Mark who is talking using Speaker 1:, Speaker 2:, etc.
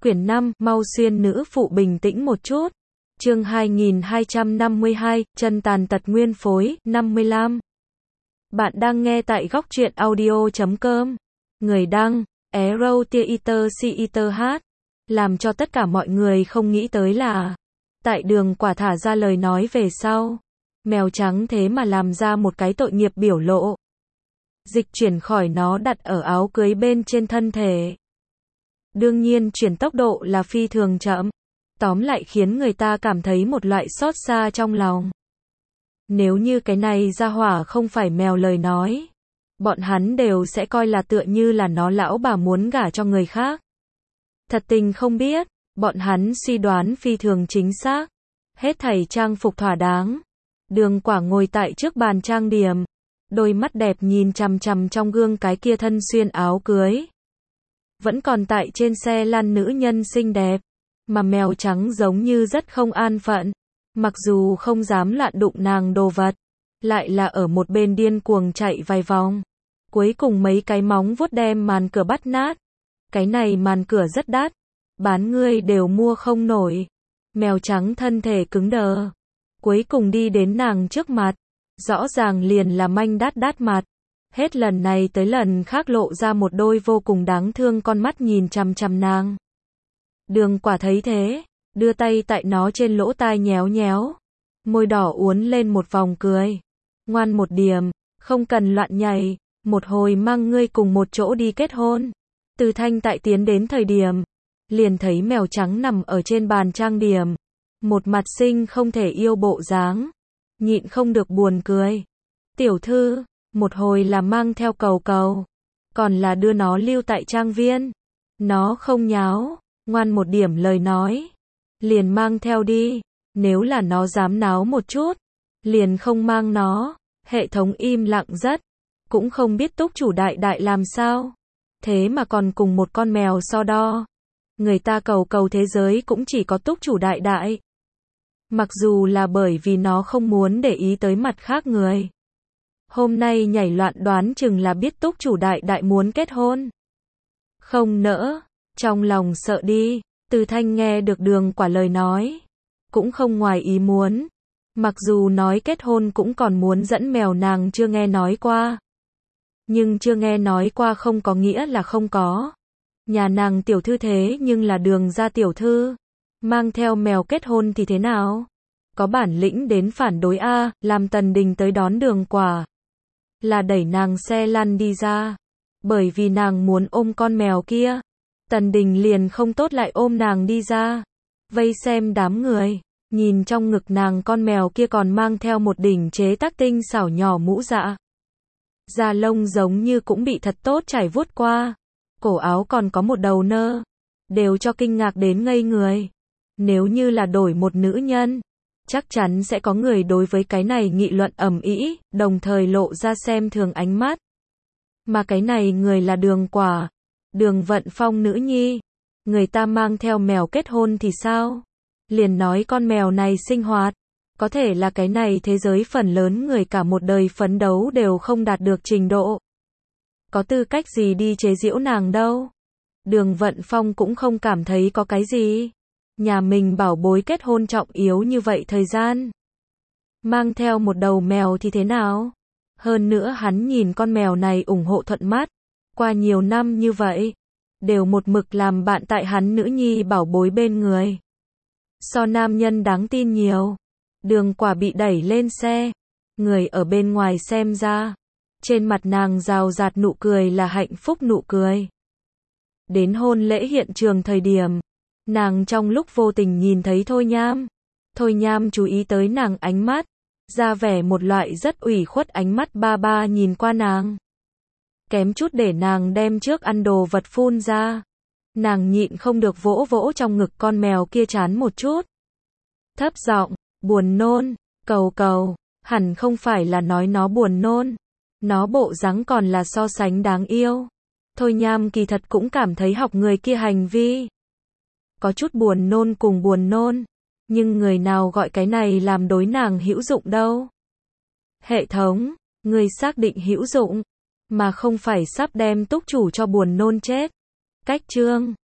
Speaker 1: Quyển 5, mau xuyên nữ phụ bình tĩnh một chút. Chương 2252, chân tàn tật nguyên phối, 55. Bạn đang nghe tại góc truyện audio.com. Người đăng, Arrow Theater CETH. Làm cho tất cả mọi người không nghĩ tới là tại Đường Quả thả ra lời nói về sau. Mèo trắng thế mà làm ra một cái tội nghiệp biểu lộ. Dịch chuyển khỏi nó đặt ở áo cưới bên trên thân thể. Đương nhiên chuyển tốc độ là phi thường chậm. Tóm lại khiến người ta cảm thấy một loại xót xa trong lòng. Nếu như cái này ra hỏa không phải mèo lời nói, bọn hắn đều sẽ coi là tựa như là nó lão bà muốn gả cho người khác. Thật tình không biết, bọn hắn suy đoán phi thường chính xác. Hết thảy trang phục thỏa đáng. Đường Quả ngồi tại trước bàn trang điểm. Đôi mắt đẹp nhìn chằm chằm trong gương cái kia thân xuyên áo cưới. Vẫn còn tại trên xe lăn nữ nhân xinh đẹp. Mà mèo trắng giống như rất không an phận. Mặc dù không dám loạn đụng nàng đồ vật. Lại là ở một bên điên cuồng chạy vài vòng. Cuối cùng mấy cái móng vuốt đem màn cửa bắt nát. Cái này màn cửa rất đắt. Bán ngươi đều mua không nổi. Mèo trắng thân thể cứng đờ. Cuối cùng đi đến nàng trước mặt. Rõ ràng liền là manh đát mặt. Hết lần này tới lần khác lộ ra một đôi vô cùng đáng thương con mắt nhìn chằm chằm nàng. Đường Quả thấy thế, đưa tay tại nó trên lỗ tai nhéo nhéo. Môi đỏ uốn lên một vòng cười. Ngoan một điểm, không cần loạn nhảy, một hồi mang ngươi cùng một chỗ đi kết hôn. Từ Thanh tại tiến đến thời điểm, liền thấy mèo trắng nằm ở trên bàn trang điểm. Một mặt xinh không thể yêu bộ dáng. Nhịn không được buồn cười. Tiểu thư, một hồi là mang theo cầu cầu. Còn là đưa nó lưu tại trang viên. Nó không nháo. Ngoan một điểm lời nói. Liền mang theo đi. Nếu là nó dám náo một chút. Liền không mang nó. Hệ thống im lặng rất. Cũng không biết túc chủ đại đại làm sao. Thế mà còn cùng một con mèo so đo. Người ta cầu cầu thế giới cũng chỉ có túc chủ đại đại. Mặc dù là bởi vì nó không muốn để ý tới mặt khác người. Hôm nay nhảy loạn đoán chừng là biết túc chủ đại đại muốn kết hôn. Không nỡ. Trong lòng sợ đi. Từ Thanh nghe được Đường Quả lời nói. Cũng không ngoài ý muốn. Mặc dù nói kết hôn cũng còn muốn dẫn mèo nàng chưa nghe nói qua. Nhưng chưa nghe nói qua không có nghĩa là không có. Nhà nàng tiểu thư thế nhưng là Đường gia tiểu thư. Mang theo mèo kết hôn thì thế nào? Có bản lĩnh đến phản đối a, làm Tần Đình tới đón Đường Quả. Là đẩy nàng xe lăn đi ra. Bởi vì nàng muốn ôm con mèo kia. Tần Đình liền không tốt lại ôm nàng đi ra. Vây xem đám người. Nhìn trong ngực nàng con mèo kia còn mang theo một đỉnh chế tác tinh xảo nhỏ mũ dạ. Da lông giống như cũng bị thật tốt trải vuốt qua. Cổ áo còn có một đầu nơ. Đều cho kinh ngạc đến ngây người. Nếu như là đổi một nữ nhân, chắc chắn sẽ có người đối với cái này nghị luận ầm ĩ, đồng thời lộ ra xem thường ánh mắt. Mà cái này người là Đường Quả, Đường Vận Phong nữ nhi. Người ta mang theo mèo kết hôn thì sao? Liền nói con mèo này sinh hoạt. Có thể là cái này thế giới phần lớn người cả một đời phấn đấu đều không đạt được trình độ. Có tư cách gì đi chế giễu nàng đâu. Đường Vận Phong cũng không cảm thấy có cái gì. Nhà mình bảo bối kết hôn trọng yếu như vậy thời gian. Mang theo một đầu mèo thì thế nào? Hơn nữa hắn nhìn con mèo này ủng hộ thuận mắt. Qua nhiều năm như vậy. Đều một mực làm bạn tại hắn nữ nhi bảo bối bên người. So nam nhân đáng tin nhiều. Đường Quả bị đẩy lên xe. Người ở bên ngoài xem ra. Trên mặt nàng rào rạt nụ cười là hạnh phúc nụ cười. Đến hôn lễ hiện trường thời điểm. Nàng trong lúc vô tình nhìn thấy Thôi Nham. Thôi Nham chú ý tới nàng ánh mắt. Ra vẻ một loại rất ủy khuất ánh mắt ba ba nhìn qua nàng. Kém chút để nàng đem trước ăn đồ vật phun ra. Nàng nhịn không được vỗ vỗ trong ngực con mèo kia chán một chút. Thấp giọng, buồn nôn, cầu cầu, hẳn không phải là nói nó buồn nôn. Nó bộ dáng còn là so sánh đáng yêu. Thôi Nham kỳ thật cũng cảm thấy học người kia hành vi. Có chút buồn nôn cùng buồn nôn. Nhưng người nào gọi cái này làm đối nàng hữu dụng đâu. Hệ thống, người xác định hữu dụng. Mà không phải sắp đem túc chủ cho buồn nôn chết. Cách chương.